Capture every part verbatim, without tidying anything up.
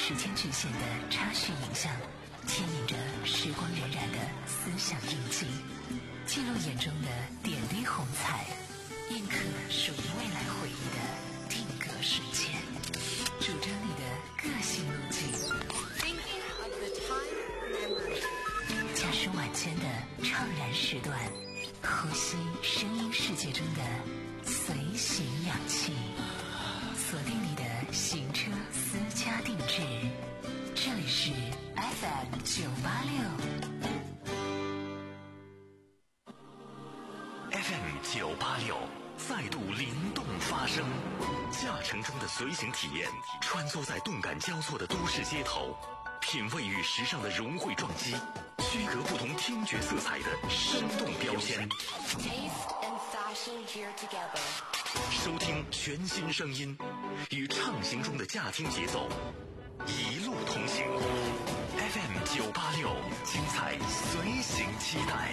时间局限的插叙影像，牵引着时光荏苒的思想印记，记录眼中的点滴红彩，印刻属于未来回忆的定格瞬间，主张你的个性路径，加深晚间的怅然时段，呼吸声音世界中的随行氧气，锁定你的行车私家定制，这里是 F M 九八六 F M 九八六再度灵动发声，驾乘中的随行体验，穿梭在动感交错的都市街头，品味与时尚的融汇撞击，区隔不同听觉色彩的生动标签， Taste and fashion here together， 收听全新声音，与畅行中的驾听节奏一路同行。 F M 九八六，精彩随行期待。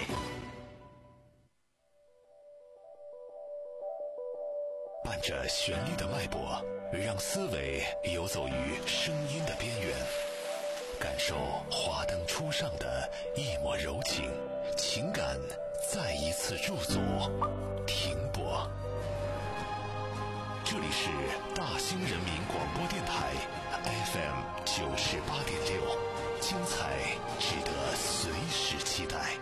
伴着旋律的脉搏，让思维游走于声音的边缘，感受华灯初上的一抹柔情，情感再一次驻足停泊。这里是大兴人民广播电台 F M 九十八点六，精彩值得随时期待。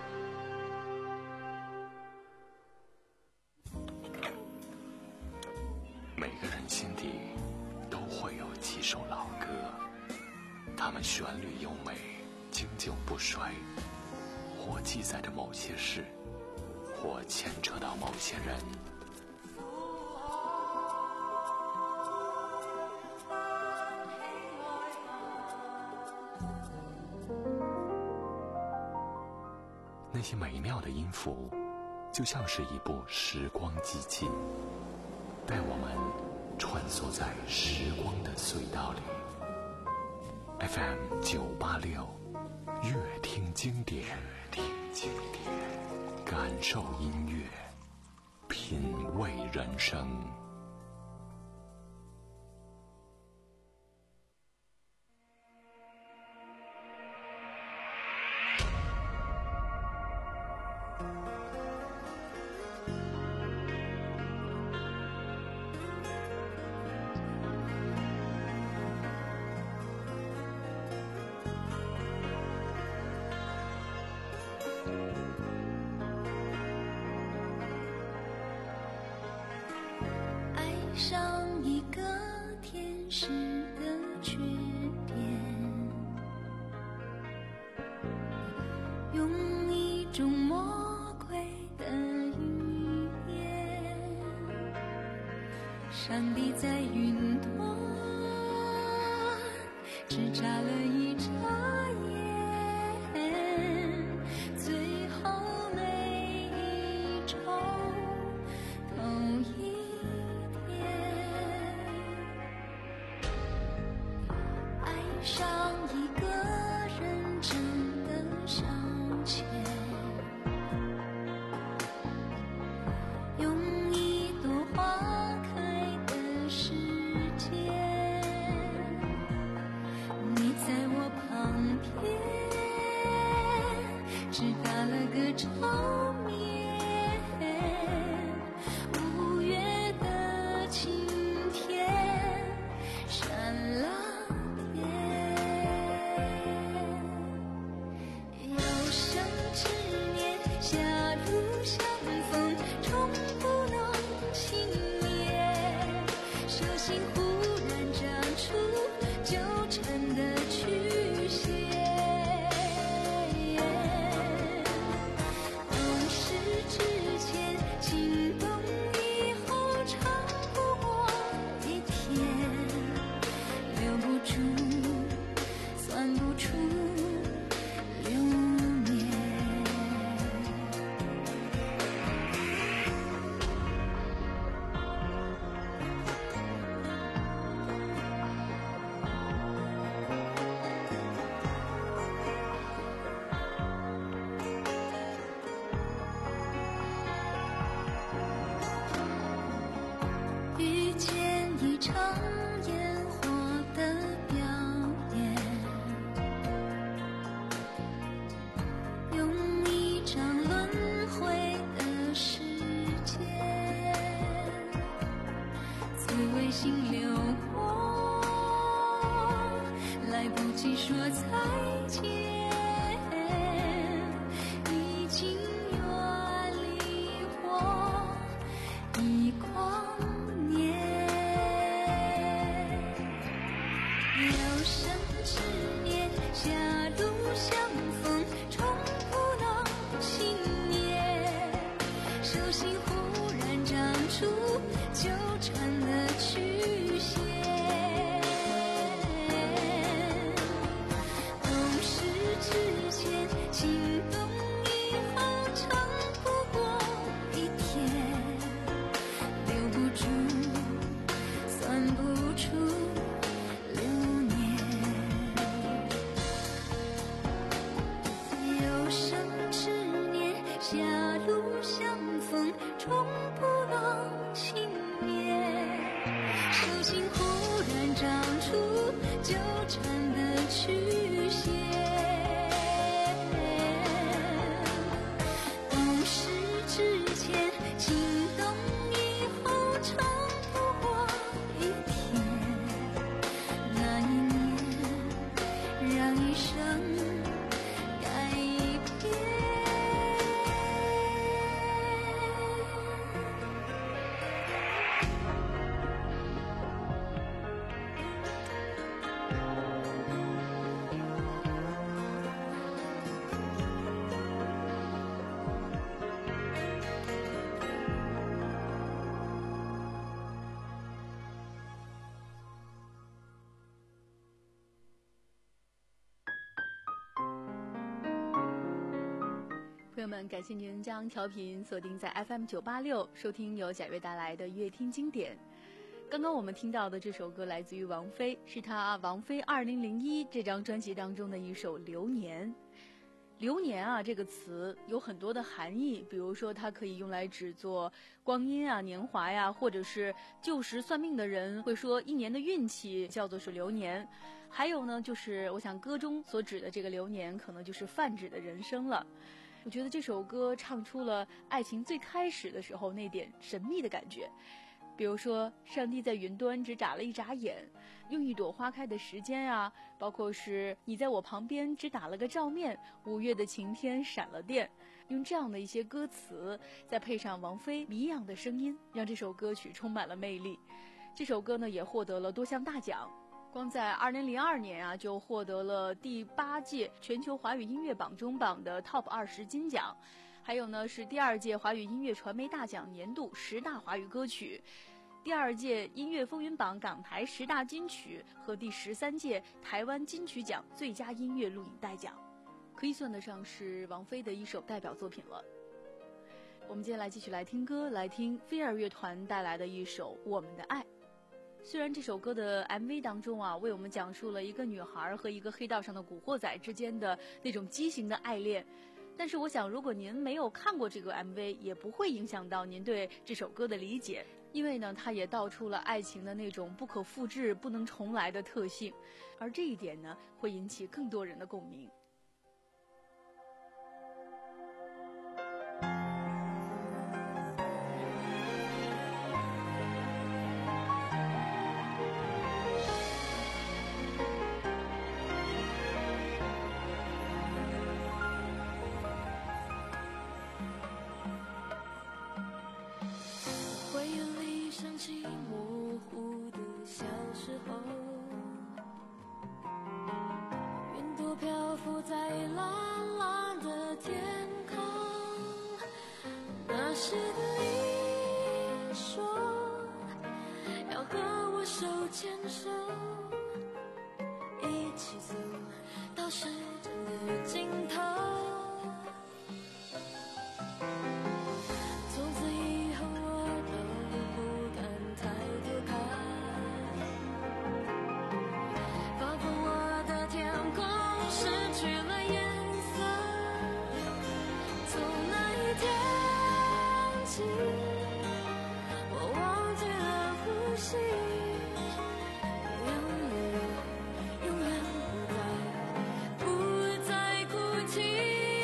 每个人心底都会有几首老歌，它们旋律优美，经久不衰，或记载着某些事，或牵扯到某些人。那些美妙的音符，就像是一部时光机器，带我们穿梭在时光的隧道里。 F M 九八六，乐听经典，听经典，感受音乐，品味人生。 上一个天使的缺点，用一种魔鬼的语言，上帝在云端只眨了一眨眼，最后每一周都一上一个认真的消遣，用一朵花开的时间，你在我旁心流过，来不及说再见，已经远离我一光年。有生之年，狭路相逢，重不能轻念。手心忽然长出纠缠的曲线。之前心动以后长不过一天，留不住算不出流年。有生之年，狭路相逢，终不能轻念。手心忽然长出纠缠的曲线。之前心动以后长不过一天，那一年让一生改变。 朋友们，感谢您将调频锁定在 F M 九八六，收听由贾跃带来的乐听经典。刚刚我们听到的这首歌来自于王菲，是她王菲二零零一这张专辑当中的一首《流年》。流年啊，这个词有很多的含义，比如说它可以用来指作光阴啊、年华呀，或者是旧时算命的人会说一年的运气叫做是流年。还有呢，就是我想歌中所指的这个流年，可能就是泛指的人生了。我觉得这首歌唱出了爱情最开始的时候那点神秘的感觉。比如说上帝在云端只眨了一眨眼，用一朵花开的时间啊，包括是你在我旁边只打了个照面，五月的晴天闪了电，用这样的一些歌词再配上王菲迷样的声音，让这首歌曲充满了魅力。这首歌呢也获得了多项大奖，光在二零零二年啊就获得了第八届全球华语音乐榜中榜的 Top 二十金奖，还有呢是第二届华语音乐传媒大奖年度十大华语歌曲，第二届音乐风云榜港台十大金曲和第十三届台湾金曲奖最佳音乐录影带奖，可以算得上是王菲的一首代表作品了。我们接下来继续来听歌，来听飞儿乐团带来的一首《我们的爱》。虽然这首歌的 M V 当中啊，为我们讲述了一个女孩和一个黑道上的古惑仔之间的那种畸形的爱恋，但是我想如果您没有看过这个 M V， 也不会影响到您对这首歌的理解，因为呢它也道出了爱情的那种不可复制不能重来的特性，而这一点呢会引起更多人的共鸣。 模糊的小时候，云朵漂浮在蓝蓝的天空。那时的你说要和我手牵手，一起走到时间的尽头。从此以后我都不敢抬头看，仿佛我的天空失去了颜色。从那一天起，我忘记了呼吸，永远永远不再不再哭泣。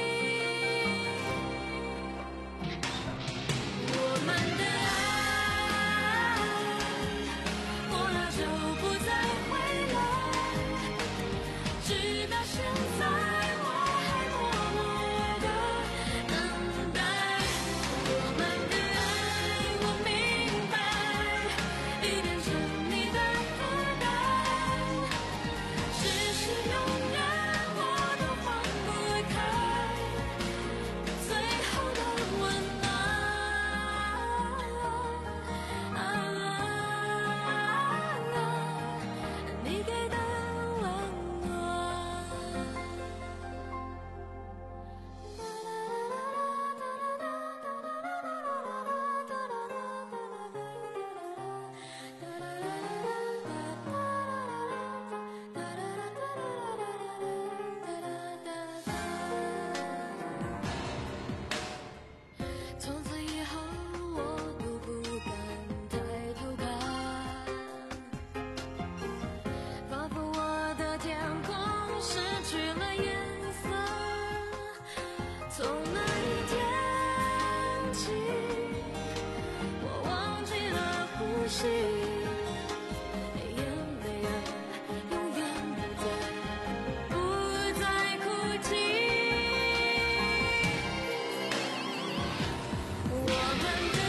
息，眼泪啊，永远不再不再哭泣。我们的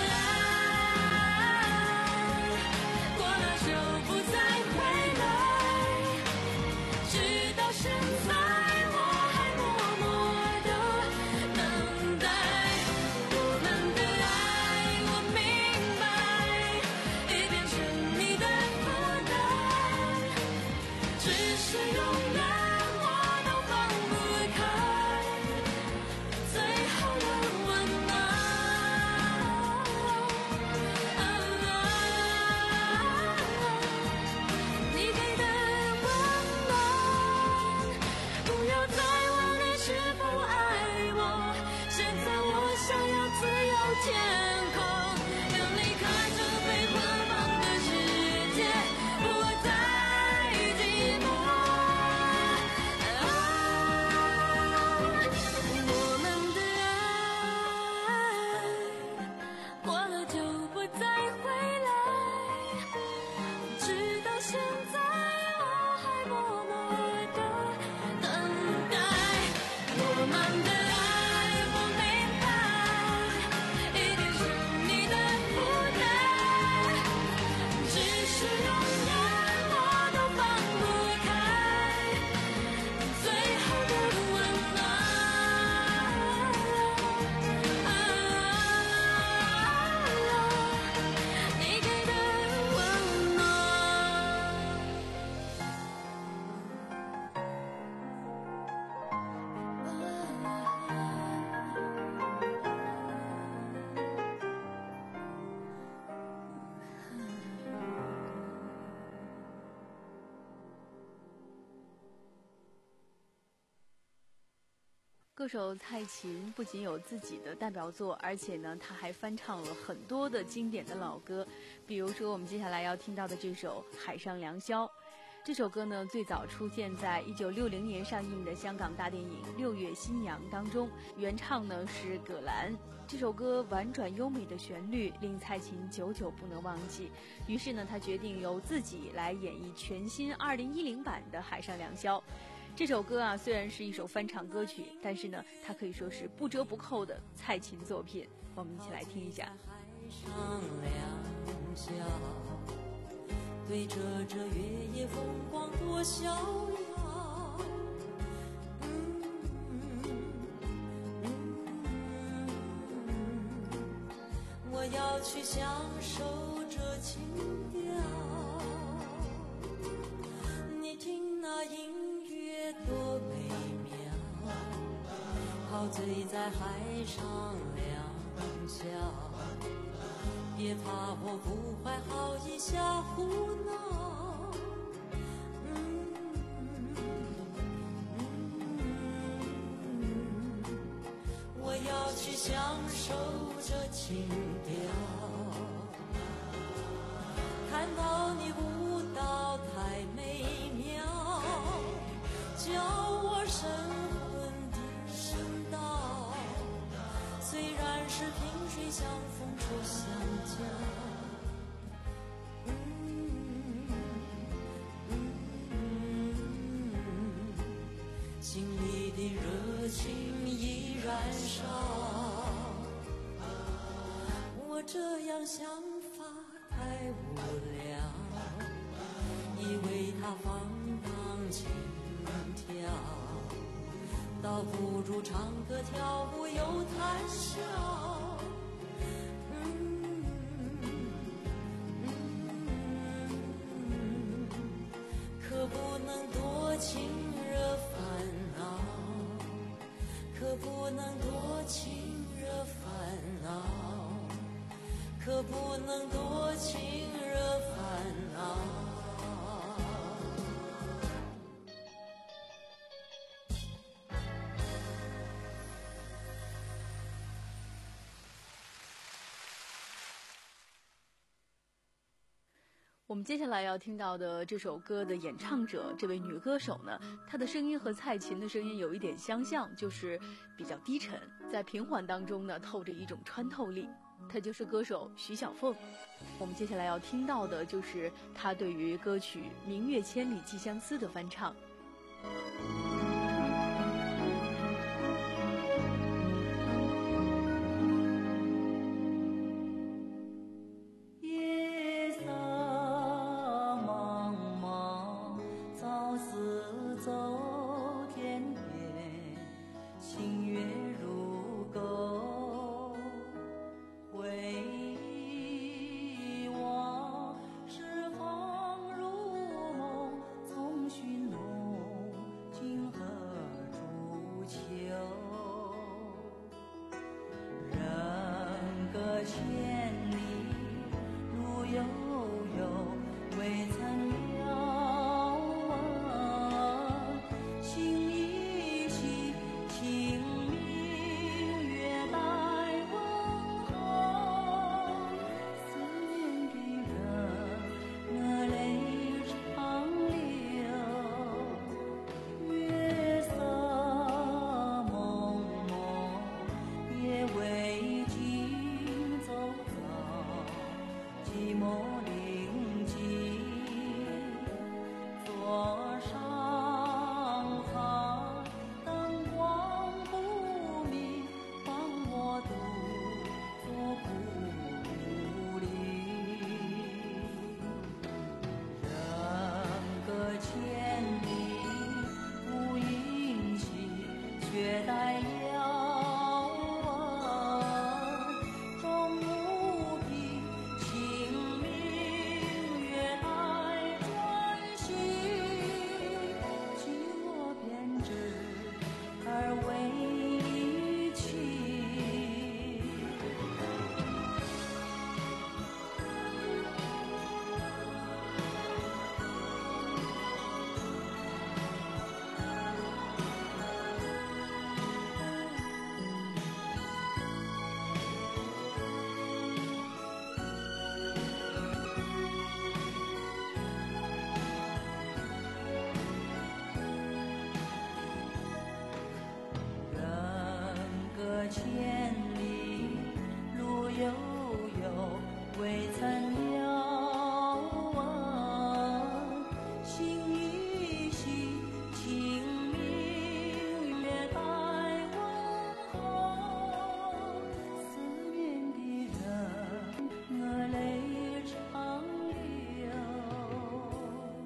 爱过了就不再回来，直到现在我还默默地等待。我们的爱我明白，已变成你的负担，只是永远我都放不开最后的温暖。你给的温暖，不要再问你是否爱我。现在我想要自由天空，要离开这被捆绑的世界，不再寂寞。我们的爱过了就不再回来，直到现在我还默默地等待。我们的爱我明白，已变成你的负担，只是永远我都放不开最后的温暖。你给的温暖。 歌手蔡琴不仅有自己的代表作，而且呢，她还翻唱了很多的经典的老歌，比如说我们接下来要听到的这首《海上良宵》。这首歌呢，最早出现在一九六零年上映的香港大电影《六月新娘》当中，原唱呢是葛兰。这首歌婉转优美的旋律令蔡琴久久不能忘记，于是呢，她决定由自己来演绎全新二零一零版的《海上良宵》。这首歌啊，虽然是一首翻唱歌曲，但是呢，它可以说是不折不扣的蔡琴作品。我们一起来听一下。 海上良宵，对着这月夜风光多逍遥。嗯嗯我要去享受这情调。你听那音乐多美妙，陶醉在海上良宵。别怕我不怀好意瞎胡闹，嗯嗯我要去享受这情调。看到你舞蹈太美妙，叫我神魂颠神道。虽然是萍水相逢初相交，嗯嗯心里的热情依然烧。我这样想法太无聊，以为它放荡轻佻，倒不如唱歌跳舞又谈笑。嗯嗯可不能多情惹烦恼，可不能多情惹烦恼，可不能多情惹烦恼。 我们接下来要听到的这首歌的演唱者，这位女歌手呢，她的声音和蔡琴的声音有一点相像，就是比较低沉，在平缓当中呢透着一种穿透力。 她就是歌手徐小凤。我们接下来要听到的就是她对于歌曲《明月千里寄相思》的翻唱。 夜色茫茫，朝思走天边，星月如钩，回忆往事方如梦，从寻路今何处求？人隔千里路悠悠，未曾了闻。心依稀，清明月待问候。思念的人，我泪长流。月色蒙蒙，夜未尽走走，寂寞临近，坐上海，灯光不明，帮我独坐故里。人隔千里无音息，却待遥闻。终无凭，清明月待转息。寂寞编织而为情。人隔千里路悠悠，未曾了闻。心依稀，清明月待问候。思念的人，我泪长流。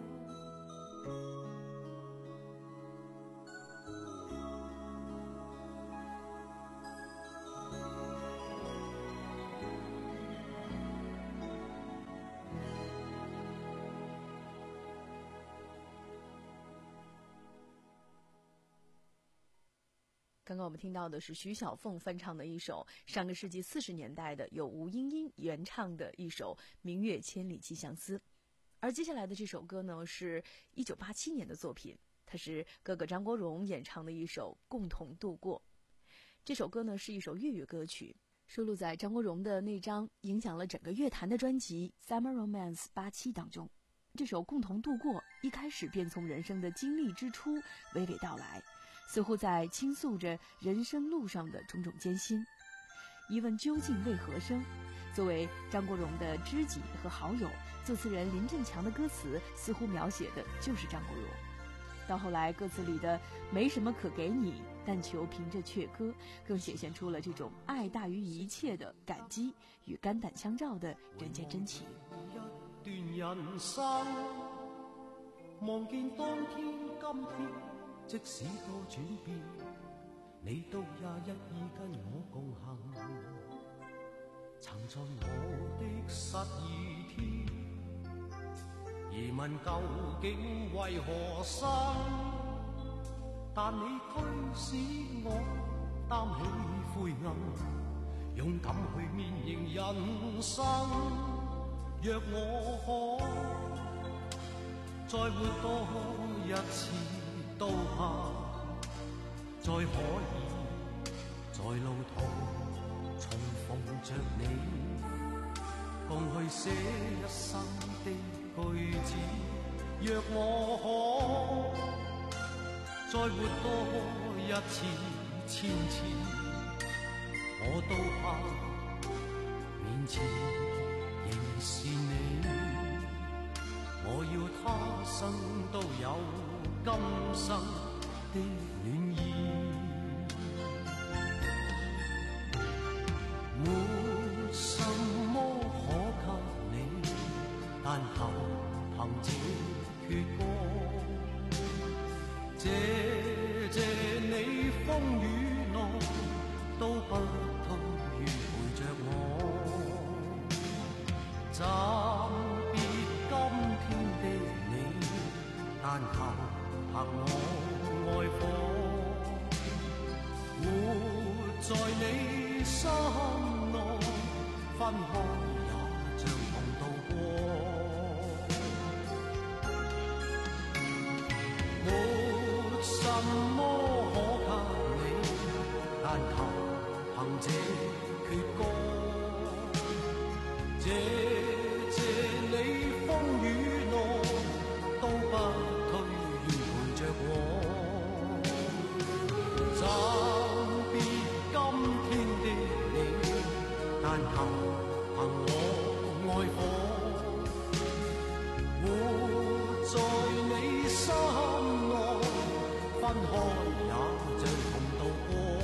刚刚我们听到的是徐小凤翻唱的一首上个世纪四十年代的由吴英英原唱的一首《明月千里寄相思》，而接下来的这首歌呢是一九八七年的作品，它是哥哥张国荣演唱的一首《共同度过》。这首歌呢是一首粤语歌曲，收录在张国荣的那张影响了整个乐坛的专辑《Summer Romance 八七》当中。这首《共同度过》一开始便从人生的经历之初娓娓道来，似乎在倾诉着人生路上的种种艰辛。疑问究竟为何生？作为张国荣的知己和好友，作词人林振强的歌词似乎描写的就是张国荣。到后来歌词里的没什么可给你，但求凭着阙歌，更显现出了这种爱大于一切的感激与肝胆相照的人间真情。 一段人生，望見當天今天，即使多轉變，你都也一意跟我共行。曾在我的失意天，疑問究竟為何生，但你驅使我擔起灰暗，勇敢去面迎人生。若我可再活多一次，都怕再可以在路途重逢着你，共去寫一生的句子。若我可再活多一次千次，我都怕前仍是你，我要他生都有今生的暖意。没什么可给你，但求凭这阙歌，谢谢你风雨内都不退愿陪着我，暂别今天的你，但求凭我爱火，活在你心内，分开也像同渡过。没什么可给你，但求凭这阙歌，谢谢你风雨内都不退愿陪着我，暂别今天的你，但求凭我爱火，活在你心内，分开也像同渡过。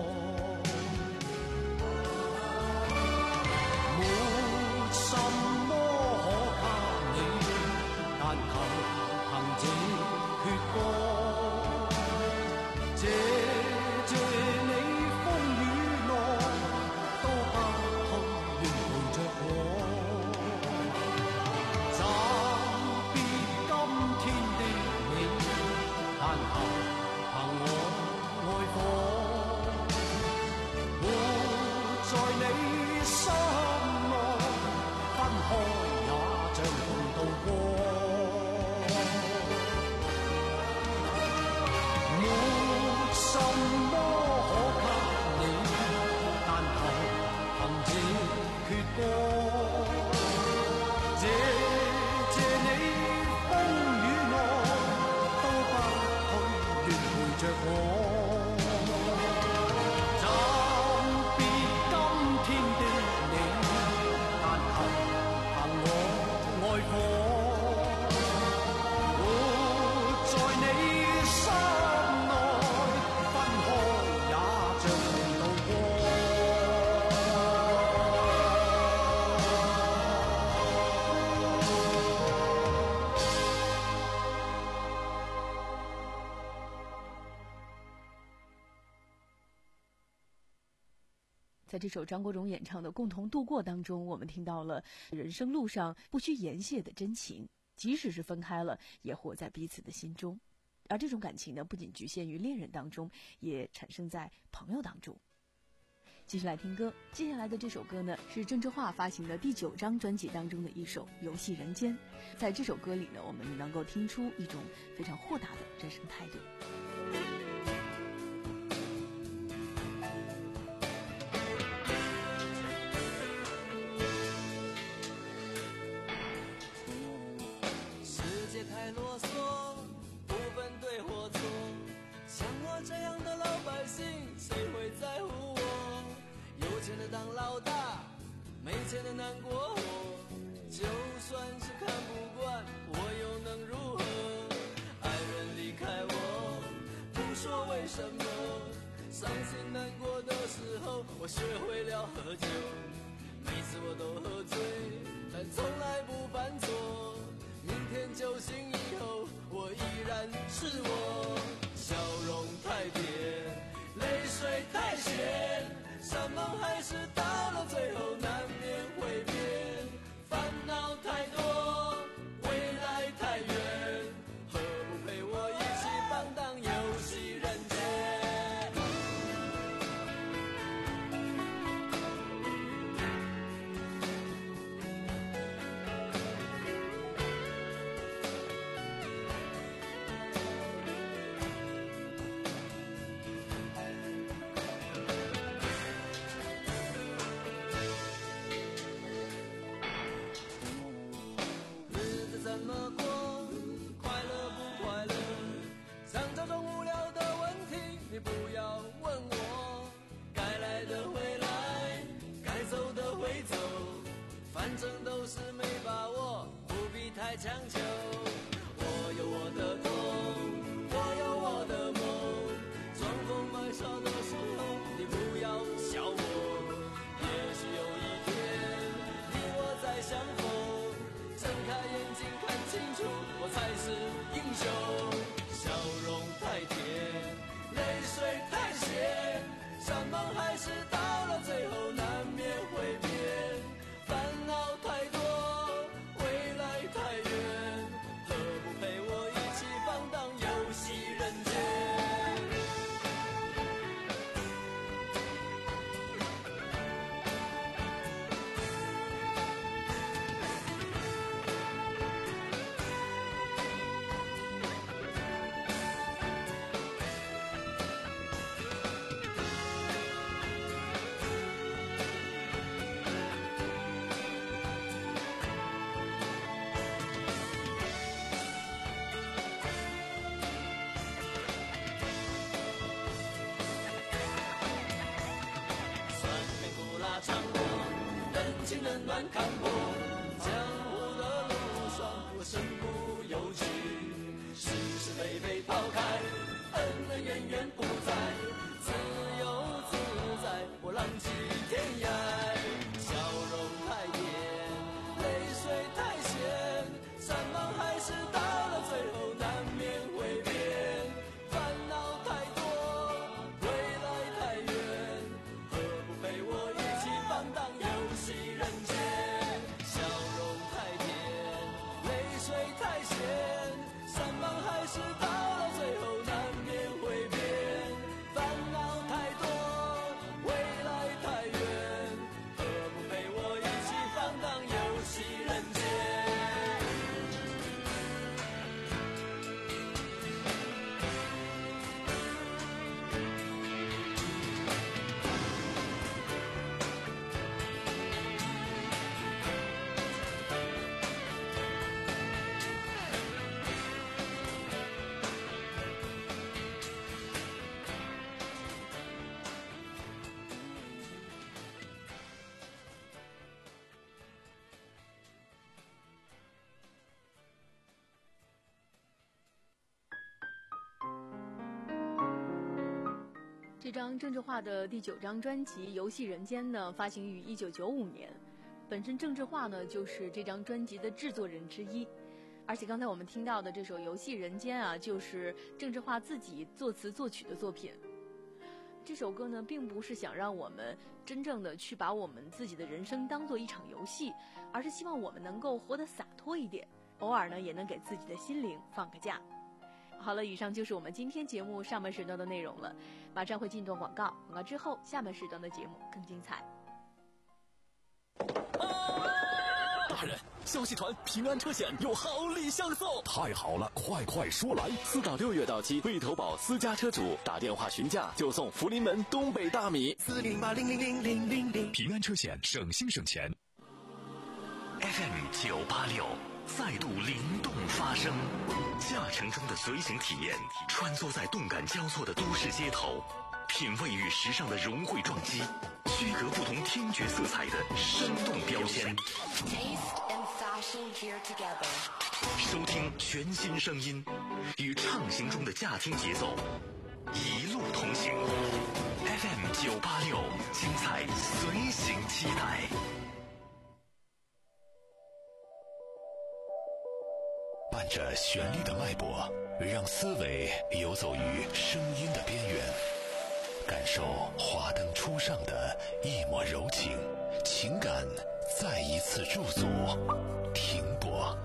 没什么可给你，但求凭这阙歌，谢谢你风雨内都不退愿陪着我，暂别今天的你，但求凭我爱火，活在你心内，分开也像同渡過。沒什麼可給你，但求憑這阙歌，謝謝你風雨內都不退願陪着我。 在这首张国荣演唱的《共同度过》当中，我们听到了人生路上不需言谢的真情，即使是分开了，也活在彼此的心中。而这种感情呢，不仅局限于恋人当中，也产生在朋友当中。继续来听歌，接下来的这首歌呢，是郑智化发行的第九张专辑当中的一首《游戏人间》。在这首歌里呢，我们能够听出一种非常豁达的人生态度。 太啰嗦，不分对或错，像我这样的老百姓，谁会在乎我？有钱的当老大，没钱的难过活，就算是看不惯，我又能如何？爱人离开我，不说为什么，伤心难过的时候，我学会了喝酒，每次我都喝醉，但从来不犯错。明天酒醒以后，我依然是我，笑容太甜，泪水太咸，山盟海誓到了最后难免会变，烦恼太多，未来太远，何不陪我一起放荡游戏人间？ 是没把握，不必太强求。我有我的痛，我有我的梦，装疯卖傻的时候，你不要笑我。也许有一天，你我再相逢，睁开眼睛看清楚，我才是英雄。笑容太甜，泪水太咸，山盟海誓到了最后难免会变。烦恼太多，未来太远，何不陪我一起放荡游戏人间？冷暖看破，江湖的路上我身不由己，是是非非抛开，恩恩怨怨不再，自由自在，我浪迹天涯。笑容太甜，泪水太咸，山盟海誓到了最后难免会变。烦恼太多，未来太远，何不陪我一起放荡游戏人间？笑容太甜，泪水太咸，山盟海誓到了最后难免会变。烦恼太多，未来太远，何不陪我一起放荡游戏人间？ 这张郑智化的第九张专辑《游戏人间》呢，发行于一九九五年。本身郑智化呢就是这张专辑的制作人之一，而且刚才我们听到的这首《游戏人间》啊，就是郑智化自己作词作曲的作品。这首歌呢，并不是想让我们真正的去把我们自己的人生当做一场游戏，而是希望我们能够活得洒脱一点，偶尔呢也能给自己的心灵放个假。好了，以上就是我们今天节目上半时段的内容了，马上会进段广告，广告之后下半时段的节目更精彩。 大人，消息传平安车险有好礼相送， 太好了，快快说来。 四到六月到期，未投保私家车主打电话询价就送福临门东北大米。 四零八零零零零零零，平安车险，省心省钱。 F M 九八六再度灵动发声，驾乘中的随行体验，穿梭在动感交错的都市街头，品味与时尚的融汇撞击，区隔不同听觉色彩的生动标签。 Taste and fashion gear together. 收听全新声音，与畅行中的驾听节奏一路同行。F M 九八六，精彩随行期待。 伴着旋律的脉搏，让思维游走于声音的边缘，感受华灯初上的一抹柔情，情感再一次驻足停泊。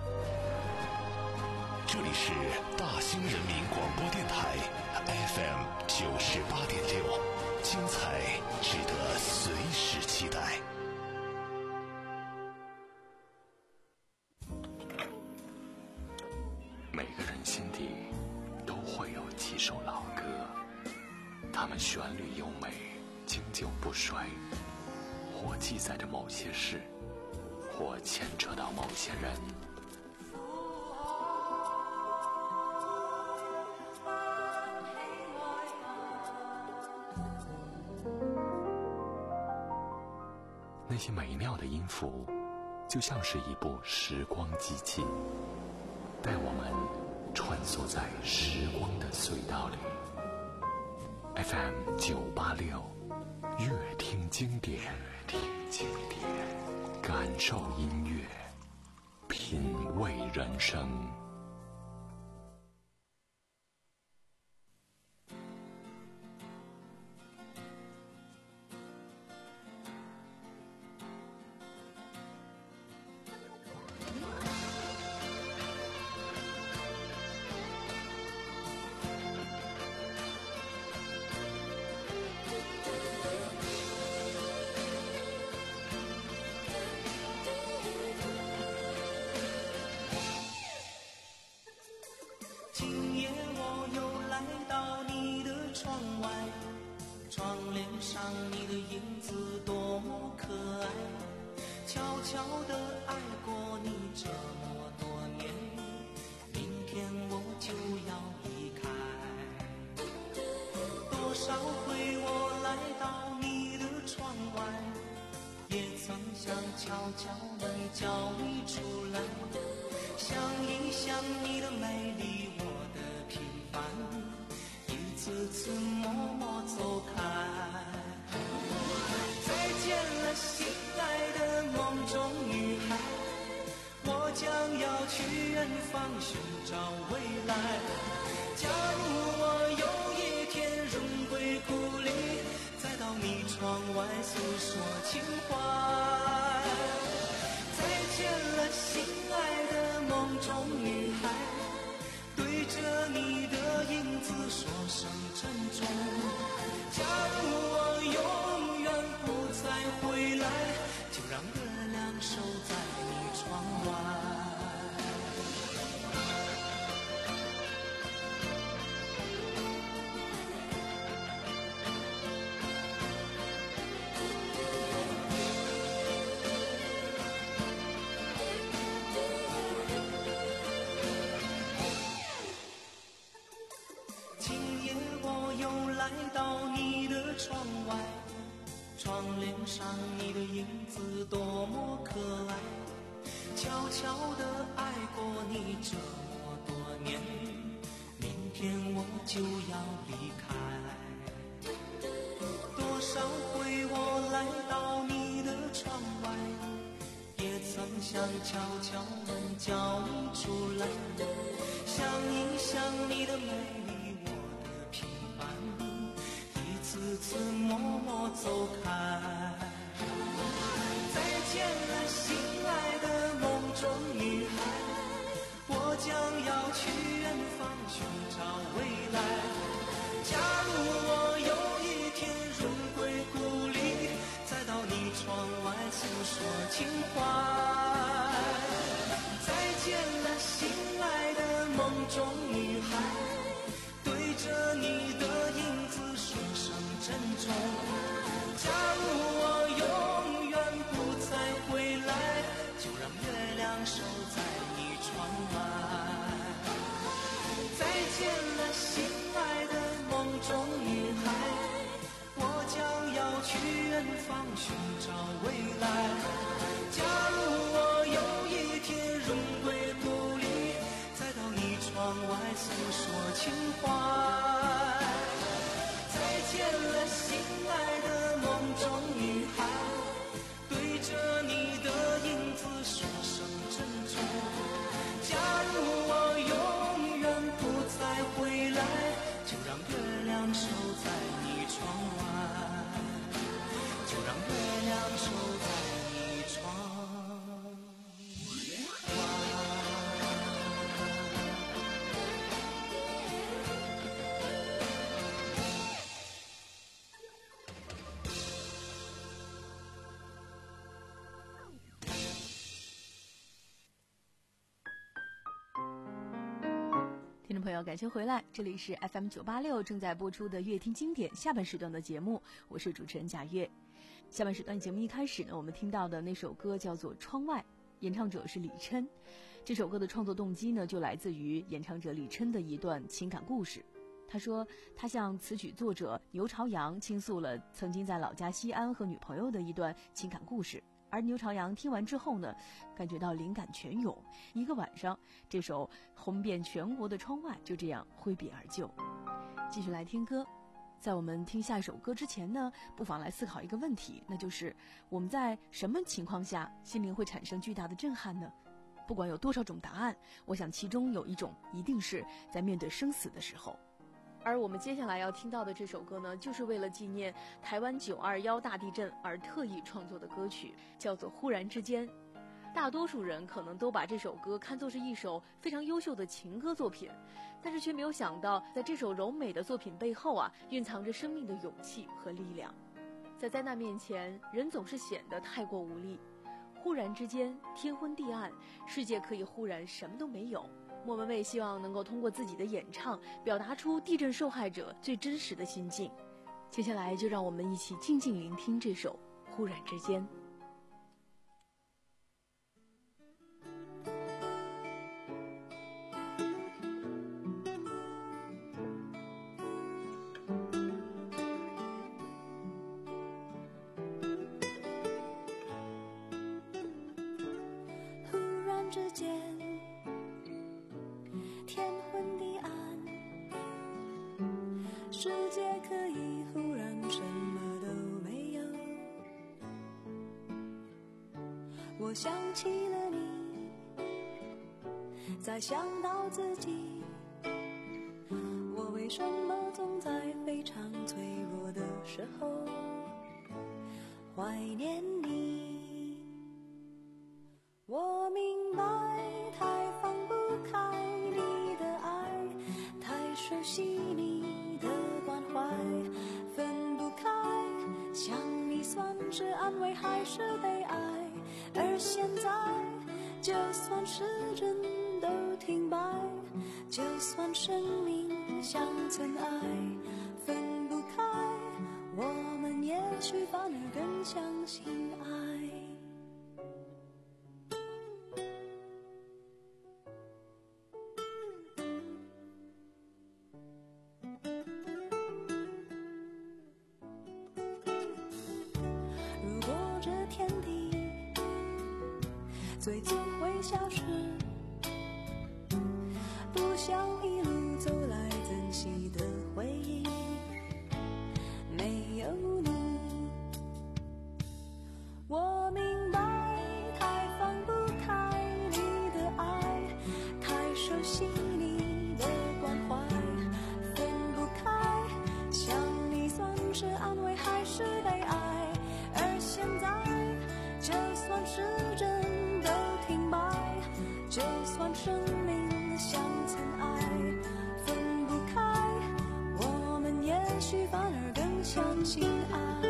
这里是大兴人民广播电台 F M 九十八点六，精彩值得随时期待。 每个人心底都会有几首老歌，它们旋律优美，经久不衰，或记载着某些事，或牵扯到某些人。那些美妙的音符， 就像是一部时光机器，带我们穿梭在时光的隧道里。 F M 九八六，乐听经典，听经典，感受音乐，品味人生。 听众朋友，感谢回来，这里是 F M 九八六正在播出的乐听经典下半时段的节目，我是主持人贾月。下半时段节目一开始呢，我们听到的那首歌叫做《窗外》，演唱者是李琛。这首歌的创作动机呢，就来自于演唱者李琛的一段情感故事。他说，他向词曲作者牛朝阳倾诉了曾经在老家西安和女朋友的一段情感故事。 而牛朝阳听完之后呢，感觉到灵感泉涌，一个晚上，这首红遍全国的窗外就这样挥笔而就。继续来听歌，在我们听下一首歌之前呢，不妨来思考一个问题，那就是我们在什么情况下心灵会产生巨大的震撼呢？不管有多少种答案，我想其中有一种一定是在面对生死的时候。而我们接下来要听到的这首歌呢，就是为了纪念台湾九二一大地震而特意创作的歌曲，叫做《忽然之间》。大多数人可能都把这首歌看作是一首非常优秀的情歌作品，但是却没有想到，在这首柔美的作品背后啊，蕴藏着生命的勇气和力量。在灾难面前，人总是显得太过无力。忽然之间，天昏地暗，世界可以忽然什么都没有。莫文蔚希望能够通过自己的演唱，表达出地震受害者最真实的心境。接下来就让我们一起静静聆听这首《忽然之间》。 忽然之间，天昏地暗，世界可以忽然什么都没有。我想起了你，再想到自己，我为什么总在非常脆弱的时候怀念你？我明白，太放不开你的爱，太熟悉你的关怀，分不开，想你算是安慰还是悲哀？而现在，就算时针都停摆，就算生命像尘埃，分不开，我们也许反而更相信爱。如果这天地最终会消失，不想一路走来珍惜的回忆没有你。我明白，太放不开你的爱，太熟悉你的关怀，分不开，想你算是安慰还是悲哀？而现在，就算时针都停摆，就算生命像尘埃，分不开，我们也许反而更相信爱。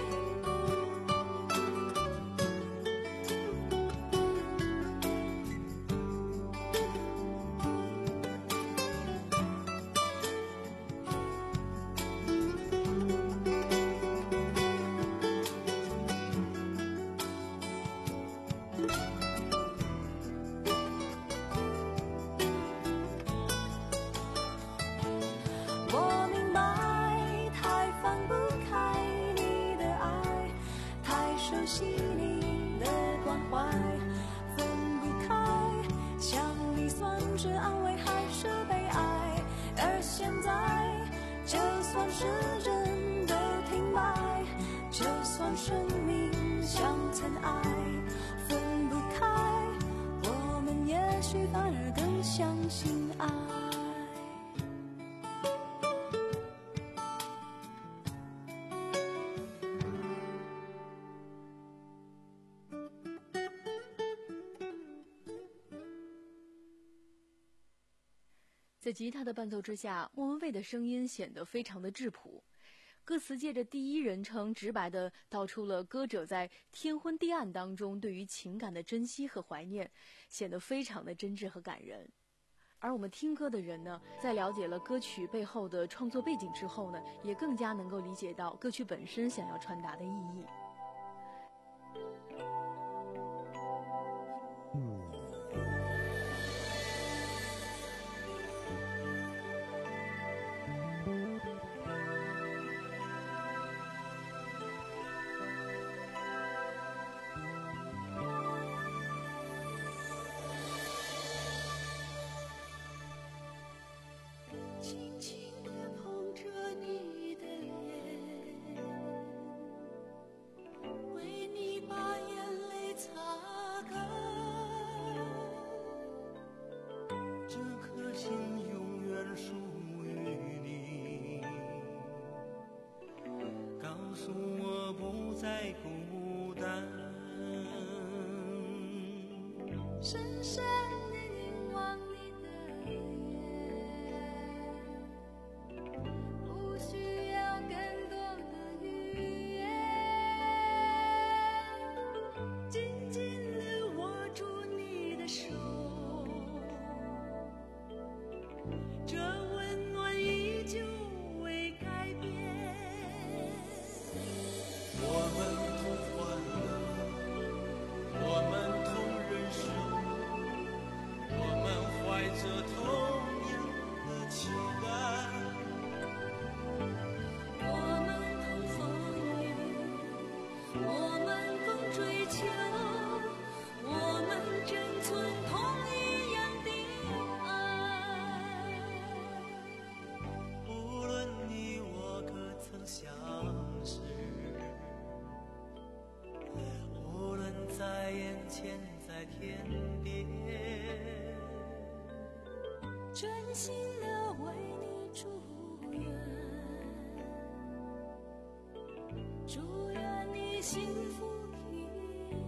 我明白，太放不开你的爱，太熟悉你的关怀，分不开，想你算是安慰还是悲哀？而现在，就算时针都停摆，就算生命像尘埃，分不开，我们也许反而更相信爱。 在吉他的伴奏之下，莫文蔚的声音显得非常的质朴，歌词借着第一人称直白地道出了歌者在天昏地暗当中对于情感的珍惜和怀念，显得非常的真挚和感人。而我们听歌的人呢，在了解了歌曲背后的创作背景之后呢，也更加能够理解到歌曲本身想要传达的意义。 深深地凝望你的眼，不需要更多的语言，紧紧地握住你的手，这温暖依旧未改变。 我们同欢乐，我们同忍受，我们怀着同样的期待。 我们同风雨，我们共追求，我们珍存同一样的爱。 无论你我可曾相识，无论在眼前在天边， 真心的为你祝愿，祝愿你幸福平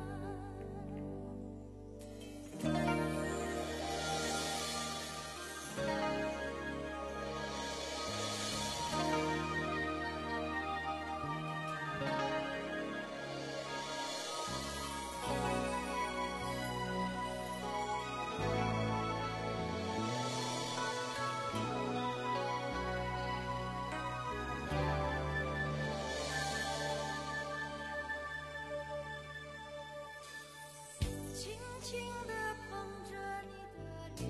安。轻轻地碰着你的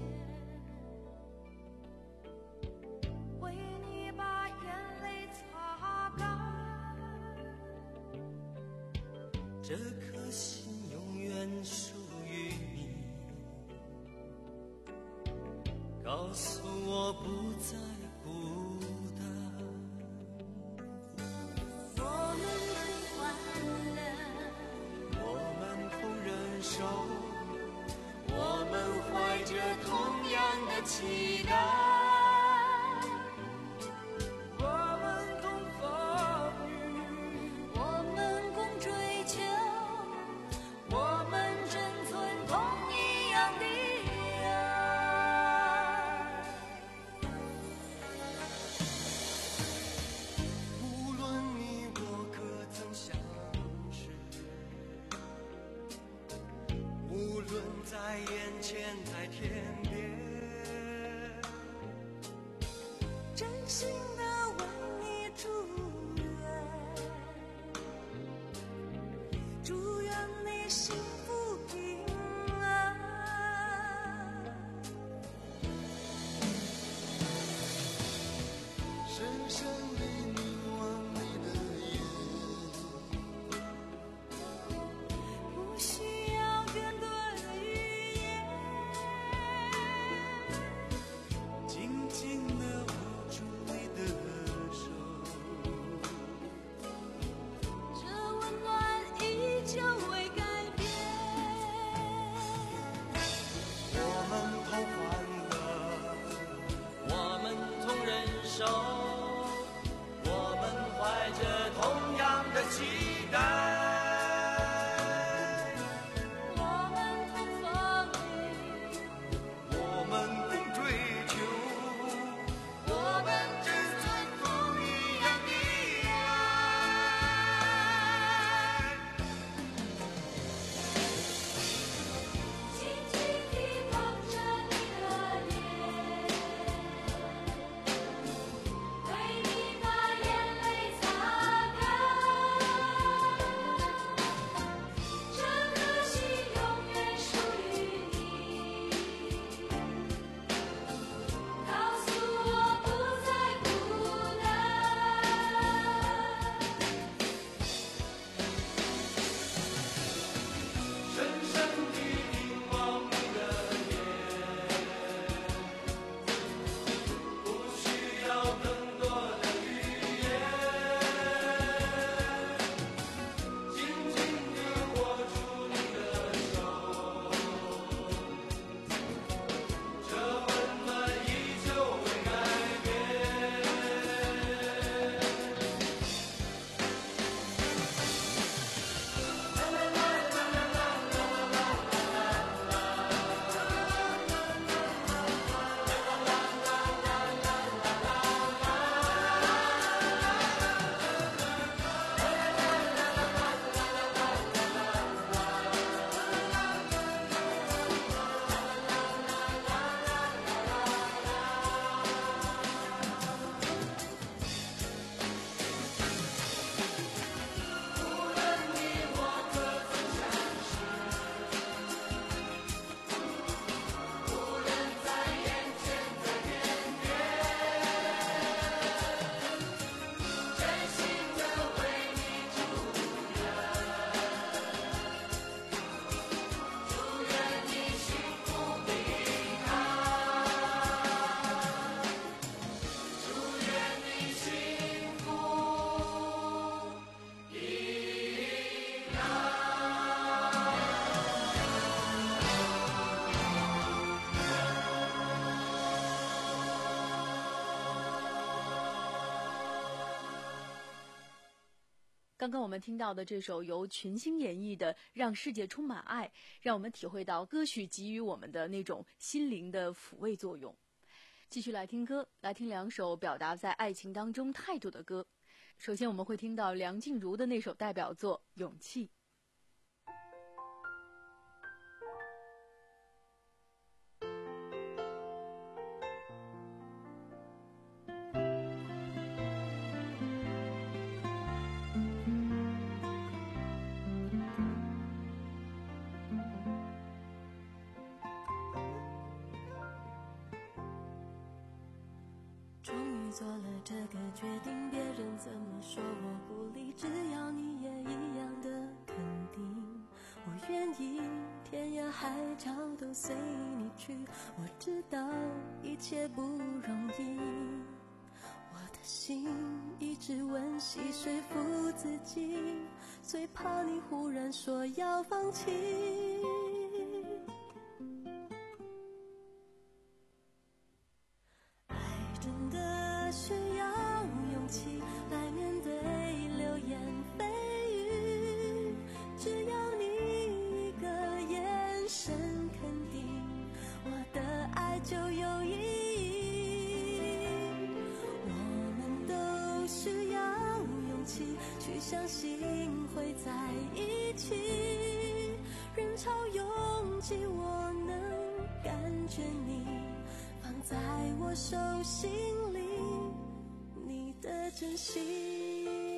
脸，为你把眼泪擦干， 这颗心永远属于你，告诉我不再孤单。 我们同欢乐， 我们同忍受，我们怀着同样的期待。我们共风雨， 我们共追求，我们珍存同一样的爱。 无论你我可曾相识，无论在眼前在天边， 真心的为你祝愿，祝愿你幸福平安。 深深地凝望你的眼， 不需要更多的语言， 紧紧地握住你的刚刚我们听到的这首由群星演绎的《让世界充满爱》，让我们体会到歌曲给予我们的那种心灵的抚慰作用。继续来听歌，来听两首表达在爱情当中态度的歌。首先我们会听到梁静茹的那首代表作《勇气》。 做了这个决定，别人怎么说我不理，只要你也一样的肯定，我愿意天涯海角都随你去。我知道一切不容易，我的心一直温习说服自己，最怕你忽然说要放弃。相信会在一起，人潮拥挤，我能感觉你放在我手心里，你的真心。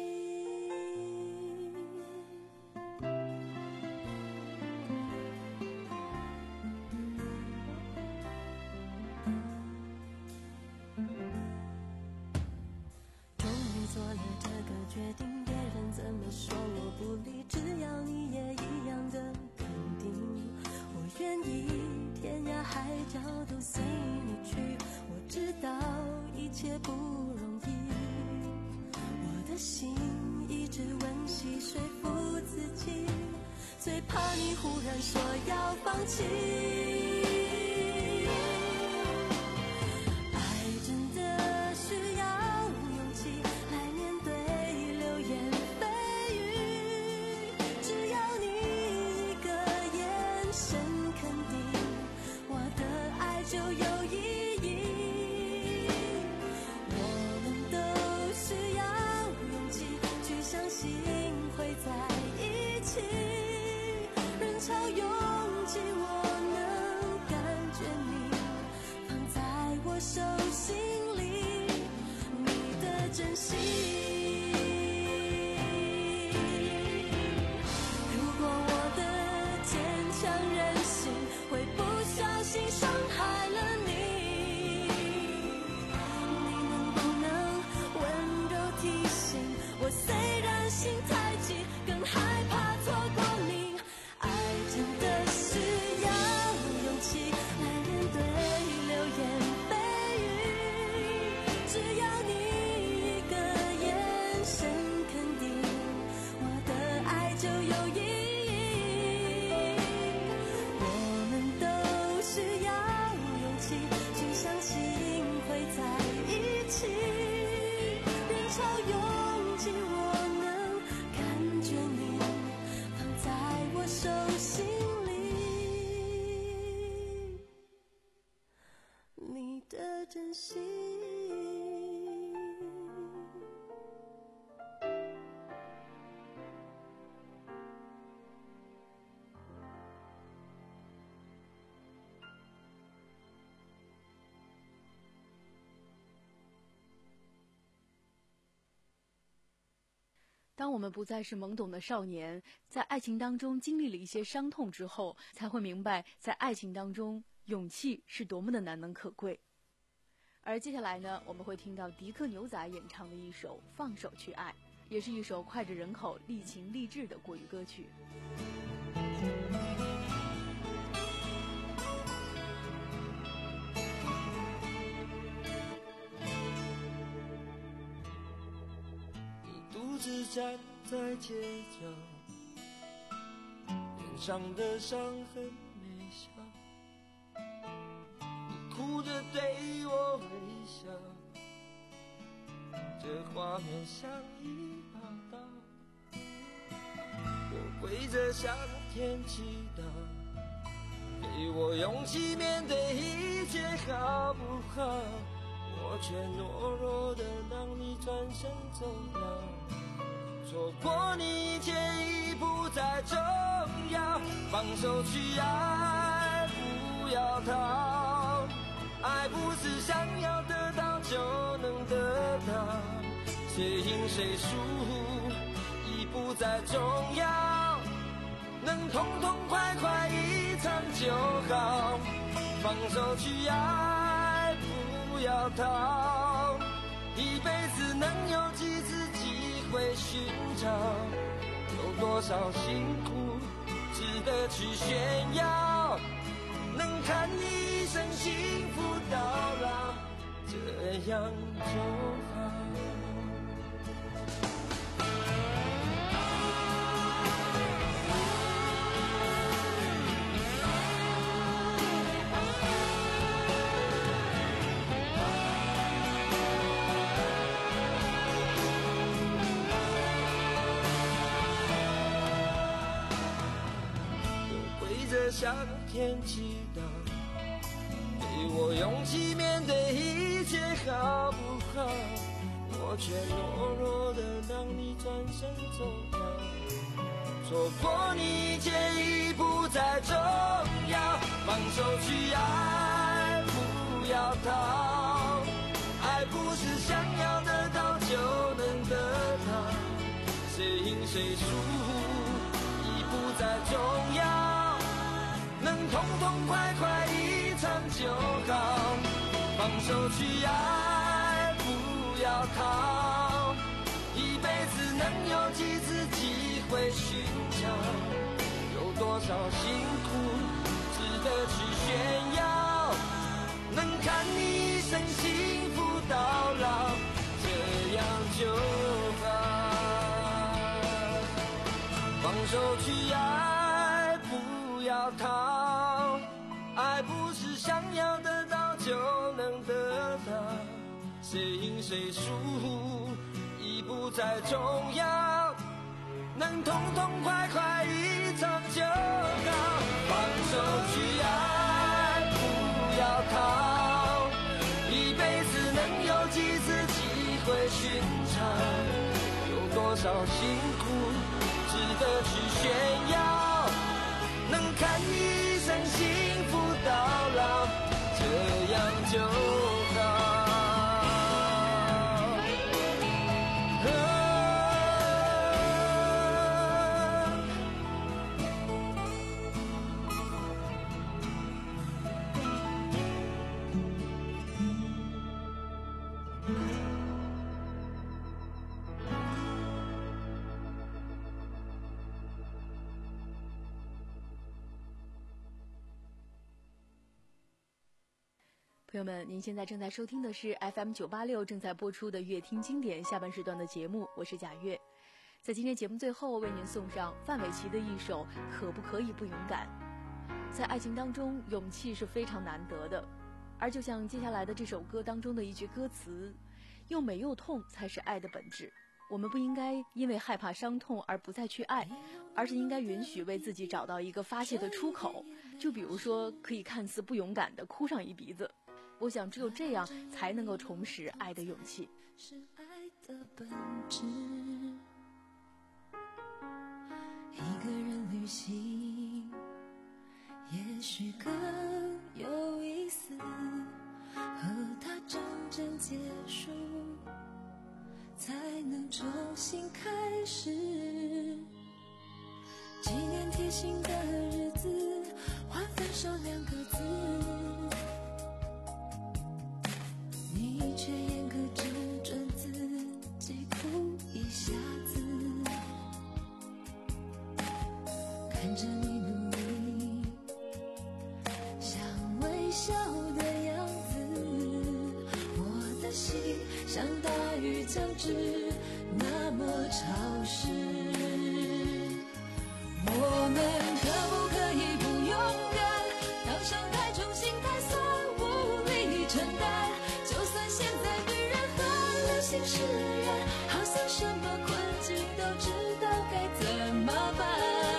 终于做了这个决定，怎么说我不理，只要你也一样的肯定，我愿意天涯海角都随你去。我知道一切不容易，我的心一直温习说服自己，最怕你忽然说要放弃。 当我们不再是懵懂的少年，在爱情当中经历了一些伤痛之后，才会明白在爱情当中勇气是多么的难能可贵。而接下来呢，我们会听到迪克牛仔演唱的一首《放手去爱》，也是一首脍炙人口、励情励志的国语歌曲。 独自站在街角，脸上的伤痕没消，你哭着对我微笑，这画面像一把刀， 跪着向天祈祷，给我勇气面对一切好不好？我却懦弱的让你转身走了，错过你一切已不再重要，放手去爱，不要逃，爱不是想要得到就能得到，谁赢谁输已不再重要，能痛痛快快一场就好，放手去爱，不要逃，一辈子能有几次机会寻找，有多少辛苦值得去炫耀，能看你一生幸福到老，这样就好。向天祈祷，给我勇气面对一切好不好？我却懦弱的让你转身走了，错过你一切已不再重要，放手去爱，不要逃，爱不是想要得到就能得到，谁赢谁输已不再重要，能痛痛快快一场就好，放手去爱，不要逃，一辈子能有几次机会寻找，有多少辛苦值得去炫耀，能看你一生幸福到老，这样就好，放手去爱，不要逃，爱不是想要得到就能得到，谁赢谁输已不再重要，能痛痛快快一场就好，放手去爱，不要逃，一辈子能有几次机会寻找，有多少辛苦值得去炫耀，能看一生幸福到老，这样就好。 朋友们，您现在正在收听的是 F M 九八六正在播出的乐听经典下半时段的节目，我是贾月。在今天节目最后，为您送上范玮琪的一首《可不可以不勇敢》。在爱情当中，勇气是非常难得的，而就像接下来的这首歌当中的一句歌词，又美又痛才是爱的本质。我们不应该因为害怕伤痛而不再去爱，而是应该允许为自己找到一个发泄的出口，就比如说可以看似不勇敢的哭上一鼻子。我想只有这样才能够重拾爱的勇气。 是爱的本质，一个人旅行也许更有意思，和他真正结束才能重新开始，纪念贴心的日子换分手两个字，你却严格只准自己哭一下子，看着你努力想微笑的样子，我的心像大雨将至，那么潮湿。我们可不可以不勇敢，当伤太重心太酸无力承担，就算现在女人很流行释然，好像什么困境都知道该怎么办。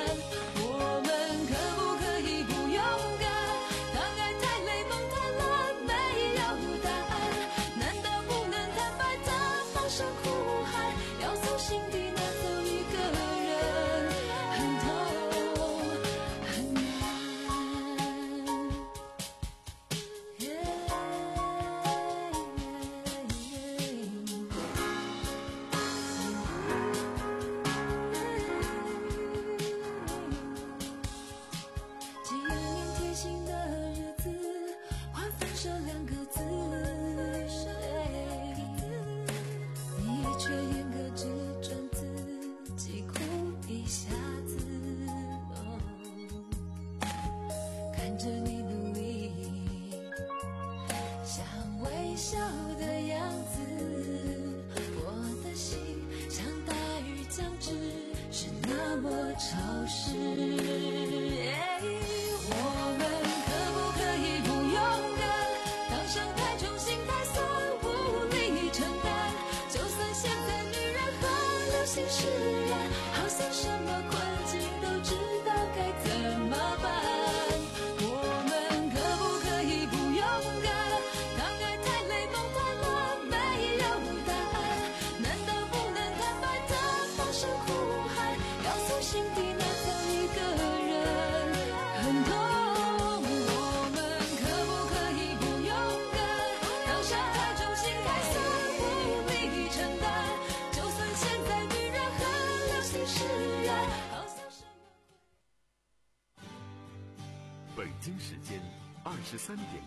释然，好像什么困境都知道该怎么办。我们可不可以不勇敢？当爱太累，梦太乱，没有答案。难道不能坦白的放声呼喊，告诉心底那曾一个人很痛？我们可不可以不勇敢？当伤太重，心太酸，无力承担。就算现在女人很流行释然，好像什么。 北京时间二十三点